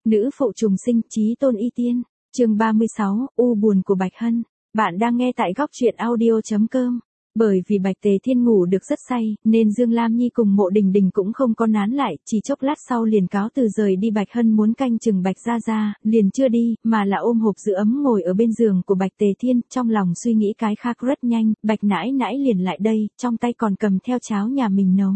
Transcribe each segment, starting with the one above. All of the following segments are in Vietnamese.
Nữ phụ trùng sinh, chí tôn y tiên. Chương 36, u buồn của Bạch Hân. Bạn đang nghe tại góc truyện audio.com. Bởi vì Bạch Tề Thiên ngủ được rất say, nên Dương Lam Nhi cùng Mộ Đình Đình cũng không có nán lại, chỉ chốc lát sau liền cáo từ rời đi. Bạch Hân muốn canh chừng Bạch Gia Gia, liền chưa đi, mà là ôm hộp giữ ấm ngồi ở bên giường của Bạch Tề Thiên, trong lòng suy nghĩ cái khác rất nhanh. Bạch nãi nãi liền lại đây, trong tay còn cầm theo cháo nhà mình nấu.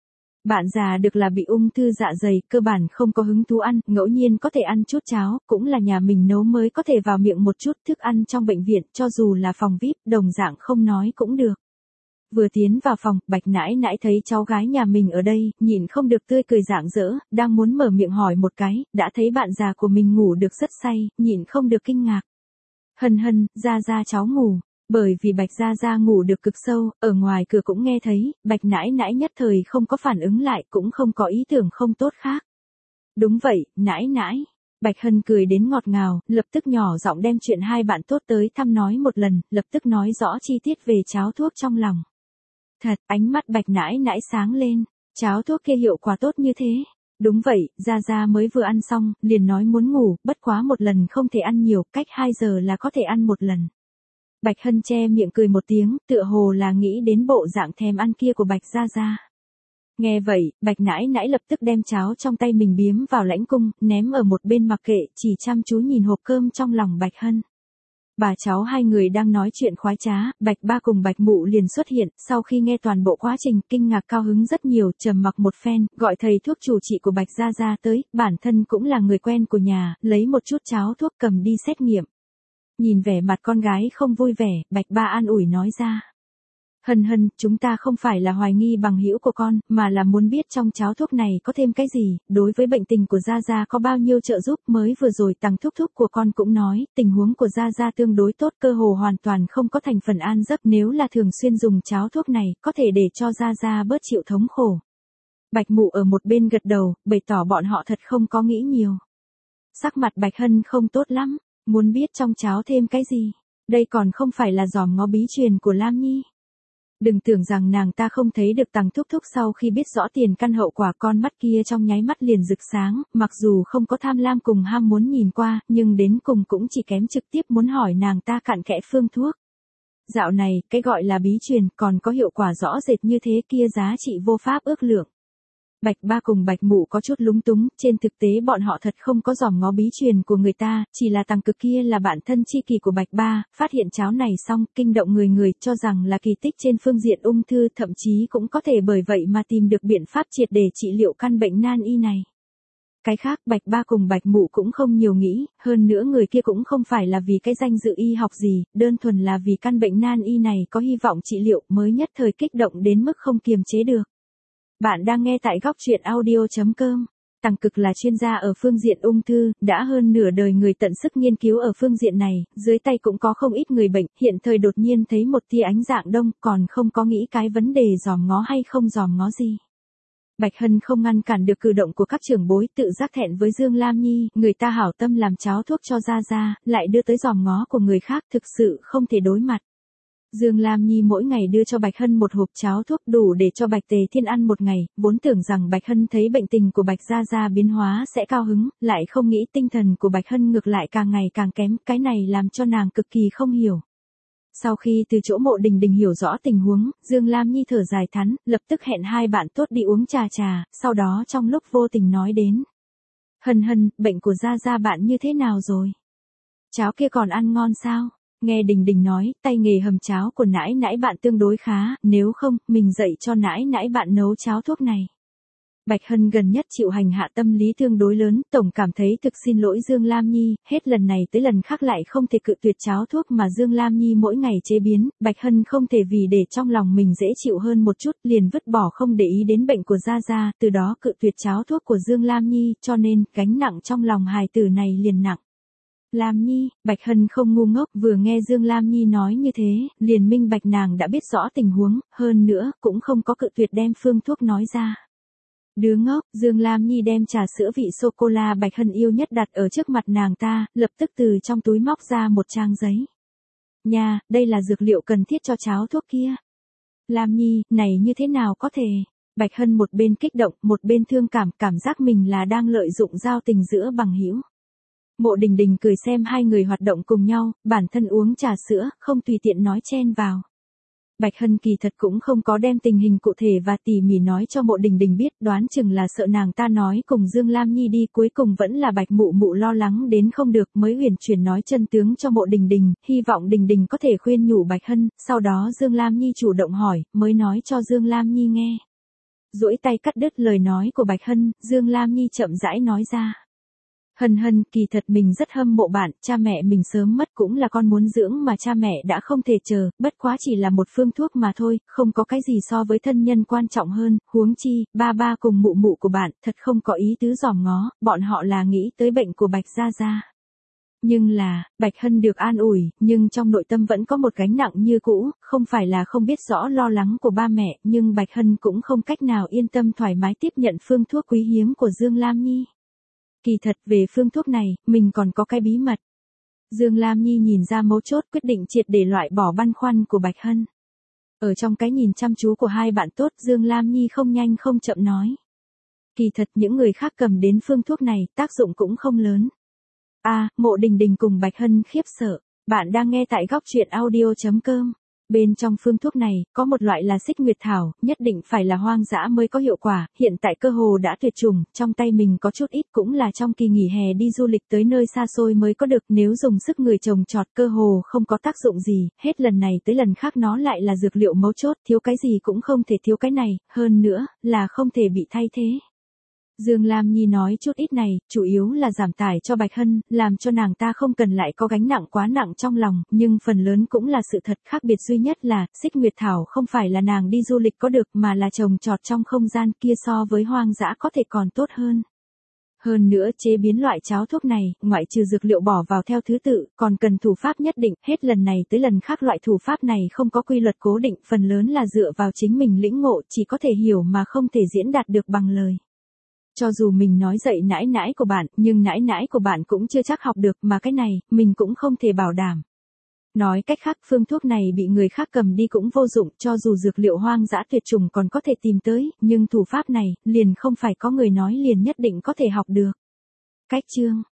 Bạn già được là bị ung thư dạ dày, cơ bản không có hứng thú ăn, ngẫu nhiên có thể ăn chút cháo, cũng là nhà mình nấu mới có thể vào miệng một chút. Thức ăn trong bệnh viện, cho dù là phòng VIP, đồng dạng không nói cũng được. Vừa tiến vào phòng, Bạch nãi nãi thấy cháu gái nhà mình ở đây, nhịn không được tươi cười rạng rỡ, đang muốn mở miệng hỏi một cái, đã thấy bạn già của mình ngủ được rất say, nhịn không được kinh ngạc. Hân hân, Gia Gia cháu ngủ. Bởi vì Bạch Gia Gia ngủ được cực sâu, ở ngoài cửa cũng nghe thấy, Bạch nãi nãi nhất thời không có phản ứng lại, cũng không có ý tưởng không tốt khác. Đúng vậy, nãi nãi. Bạch Hân cười đến ngọt ngào, lập tức nhỏ giọng đem chuyện hai bạn tốt tới thăm nói một lần, lập tức nói rõ chi tiết về cháo thuốc trong lòng. Thật, ánh mắt Bạch nãi nãi sáng lên, cháo thuốc kia hiệu quả tốt như thế. Đúng vậy, Gia Gia mới vừa ăn xong, liền nói muốn ngủ, bất quá một lần không thể ăn nhiều, cách 2 giờ là có thể ăn một lần. Bạch Hân che miệng cười một tiếng, tựa hồ là nghĩ đến bộ dạng thèm ăn kia của Bạch Gia Gia. Nghe vậy, Bạch nãi nãi lập tức đem cháo trong tay mình biếm vào lãnh cung, ném ở một bên mặc kệ, chỉ chăm chú nhìn hộp cơm trong lòng Bạch Hân. Bà cháu hai người đang nói chuyện khoái trá, Bạch Ba cùng Bạch Mụ liền xuất hiện, sau khi nghe toàn bộ quá trình, kinh ngạc cao hứng rất nhiều, trầm mặc một phen, gọi thầy thuốc chủ trị của Bạch Gia Gia tới, bản thân cũng là người quen của nhà, lấy một chút cháo thuốc cầm đi xét nghiệm. Nhìn vẻ mặt con gái không vui vẻ, Bạch Ba an ủi nói ra. Hân hân, chúng ta không phải là hoài nghi bằng hữu của con, mà là muốn biết trong cháo thuốc này có thêm cái gì, đối với bệnh tình của Gia Gia có bao nhiêu trợ giúp. Mới vừa rồi Tằng thúc thúc của con cũng nói, tình huống của Gia Gia tương đối tốt, cơ hồ hoàn toàn không có thành phần an giấc, nếu là thường xuyên dùng cháo thuốc này, có thể để cho Gia Gia bớt chịu thống khổ. Bạch Mụ ở một bên gật đầu, bày tỏ bọn họ thật không có nghĩ nhiều. Sắc mặt Bạch Hân không tốt lắm. Muốn biết trong cháo thêm cái gì? Đây còn không phải là giòm ngó bí truyền của Lam Nhi. Đừng tưởng rằng nàng ta không thấy được Tằng thúc thúc sau khi biết rõ tiền căn hậu quả, con mắt kia trong nháy mắt liền rực sáng, mặc dù không có tham lam cùng ham muốn nhìn qua, nhưng đến cùng cũng chỉ kém trực tiếp muốn hỏi nàng ta cặn kẽ phương thuốc. Dạo này, cái gọi là bí truyền còn có hiệu quả rõ rệt như thế kia, giá trị vô pháp ước lượng. Bạch Ba cùng Bạch Mụ có chút lúng túng, trên thực tế bọn họ thật không có dòm ngó bí truyền của người ta, chỉ là Tằng Cực kia là bạn thân chi kỷ của Bạch Ba, phát hiện cháo này xong, kinh động người cho rằng là kỳ tích trên phương diện ung thư, thậm chí cũng có thể bởi vậy mà tìm được biện pháp triệt để trị liệu căn bệnh nan y này. Cái khác Bạch Ba cùng Bạch Mụ cũng không nhiều nghĩ, hơn nữa người kia cũng không phải là vì cái danh dự y học gì, đơn thuần là vì căn bệnh nan y này có hy vọng trị liệu, mới nhất thời kích động đến mức không kiềm chế được. Bạn đang nghe tại góc truyện audio.com. Tằng Cực là chuyên gia ở phương diện ung thư, đã hơn nửa đời người tận sức nghiên cứu ở phương diện này, dưới tay cũng có không ít người bệnh, hiện thời đột nhiên thấy một tia ánh dạng đông, còn không có nghĩ cái vấn đề dòm ngó hay không dòm ngó gì. Bạch Hân không ngăn cản được cử động của các trưởng bối, tự giác thẹn với Dương Lam Nhi, người ta hảo tâm làm cháo thuốc cho Gia Gia, lại đưa tới dòm ngó của người khác, thực sự không thể đối mặt. Dương Lam Nhi mỗi ngày đưa cho Bạch Hân một hộp cháo thuốc đủ để cho Bạch Tề Thiên ăn một ngày, vốn tưởng rằng Bạch Hân thấy bệnh tình của Bạch Gia Gia biến hóa sẽ cao hứng, lại không nghĩ tinh thần của Bạch Hân ngược lại càng ngày càng kém, cái này làm cho nàng cực kỳ không hiểu. Sau khi từ chỗ Mộ Đình Đình hiểu rõ tình huống, Dương Lam Nhi thở dài thắn, lập tức hẹn hai bạn tốt đi uống trà, sau đó trong lúc vô tình nói đến. Hân hân, bệnh của Gia Gia bạn như thế nào rồi? Cháo kia còn ăn ngon sao? Nghe Đình Đình nói, tay nghề hầm cháo của nãi nãi bạn tương đối khá, nếu không, mình dạy cho nãi nãi bạn nấu cháo thuốc này. Bạch Hân gần nhất chịu hành hạ tâm lý tương đối lớn, tổng cảm thấy thực xin lỗi Dương Lam Nhi, hết lần này tới lần khác lại không thể cự tuyệt cháo thuốc mà Dương Lam Nhi mỗi ngày chế biến, Bạch Hân không thể vì để trong lòng mình dễ chịu hơn một chút, liền vứt bỏ không để ý đến bệnh của Gia Gia, từ đó cự tuyệt cháo thuốc của Dương Lam Nhi, cho nên, gánh nặng trong lòng hài tử này liền nặng. Lam Nhi, Bạch Hân không ngu ngốc, vừa nghe Dương Lam Nhi nói như thế, liền minh bạch nàng đã biết rõ tình huống, hơn nữa, cũng không có cự tuyệt đem phương thuốc nói ra. Đứa ngốc, Dương Lam Nhi đem trà sữa vị sô-cô-la Bạch Hân yêu nhất đặt ở trước mặt nàng ta, lập tức từ trong túi móc ra một trang giấy. Nha, đây là dược liệu cần thiết cho cháo thuốc kia. Lam Nhi, này như thế nào có thể? Bạch Hân một bên kích động, một bên thương cảm giác mình là đang lợi dụng giao tình giữa bằng hữu. Mộ Đình Đình cười xem hai người hoạt động cùng nhau, bản thân uống trà sữa, không tùy tiện nói chen vào. Bạch Hân kỳ thật cũng không có đem tình hình cụ thể và tỉ mỉ nói cho Mộ Đình Đình biết, đoán chừng là sợ nàng ta nói cùng Dương Lam Nhi đi, cuối cùng vẫn là Bạch Mụ Mụ lo lắng đến không được mới huyền chuyển nói chân tướng cho Mộ Đình Đình, hy vọng Đình Đình có thể khuyên nhủ Bạch Hân, sau đó Dương Lam Nhi chủ động hỏi, mới nói cho Dương Lam Nhi nghe. Duỗi tay cắt đứt lời nói của Bạch Hân, Dương Lam Nhi chậm rãi nói ra. Hân, kỳ thật mình rất hâm mộ bạn, cha mẹ mình sớm mất cũng là con muốn dưỡng mà cha mẹ đã không thể chờ, bất quá chỉ là một phương thuốc mà thôi, không có cái gì so với thân nhân quan trọng hơn, huống chi, ba cùng mụ mụ của bạn, thật không có ý tứ dòm ngó, bọn họ là nghĩ tới bệnh của Bạch Gia Gia. Nhưng là, Bạch Hân được an ủi, nhưng trong nội tâm vẫn có một gánh nặng như cũ, không phải là không biết rõ lo lắng của ba mẹ, nhưng Bạch Hân cũng không cách nào yên tâm thoải mái tiếp nhận phương thuốc quý hiếm của Dương Lam Nhi. Kỳ thật về phương thuốc này, mình còn có cái bí mật. Dương Lam Nhi nhìn ra mấu chốt, quyết định triệt để loại bỏ băn khoăn của Bạch Hân. Ở trong cái nhìn chăm chú của hai bạn tốt, Dương Lam Nhi không nhanh không chậm nói. Kỳ thật những người khác cầm đến phương thuốc này, tác dụng cũng không lớn. Mộ Đình Đình cùng Bạch Hân khiếp sợ. Bạn đang nghe tại góc truyện audio.com. Bên trong phương thuốc này, có một loại là xích nguyệt thảo, nhất định phải là hoang dã mới có hiệu quả, hiện tại cơ hồ đã tuyệt chủng, trong tay mình có chút ít cũng là trong kỳ nghỉ hè đi du lịch tới nơi xa xôi mới có được, nếu dùng sức người trồng trọt cơ hồ không có tác dụng gì, hết lần này tới lần khác nó lại là dược liệu mấu chốt, thiếu cái gì cũng không thể thiếu cái này, hơn nữa, là không thể bị thay thế. Dương Lam Nhi nói chút ít này, chủ yếu là giảm tải cho Bạch Hân, làm cho nàng ta không cần lại có gánh nặng quá nặng trong lòng, nhưng phần lớn cũng là sự thật, khác biệt duy nhất là, xích nguyệt thảo không phải là nàng đi du lịch có được mà là trồng trọt trong không gian kia so với hoang dã có thể còn tốt hơn. Hơn nữa chế biến loại cháo thuốc này, ngoại trừ dược liệu bỏ vào theo thứ tự, còn cần thủ pháp nhất định, hết lần này tới lần khác loại thủ pháp này không có quy luật cố định, phần lớn là dựa vào chính mình lĩnh ngộ, chỉ có thể hiểu mà không thể diễn đạt được bằng lời. Cho dù mình nói dạy nãi nãi của bạn, nhưng nãi nãi của bạn cũng chưa chắc học được mà cái này, mình cũng không thể bảo đảm. Nói cách khác, phương thuốc này bị người khác cầm đi cũng vô dụng, cho dù dược liệu hoang dã tuyệt chủng còn có thể tìm tới, nhưng thủ pháp này, liền không phải có người nói liền nhất định có thể học được. Cách chương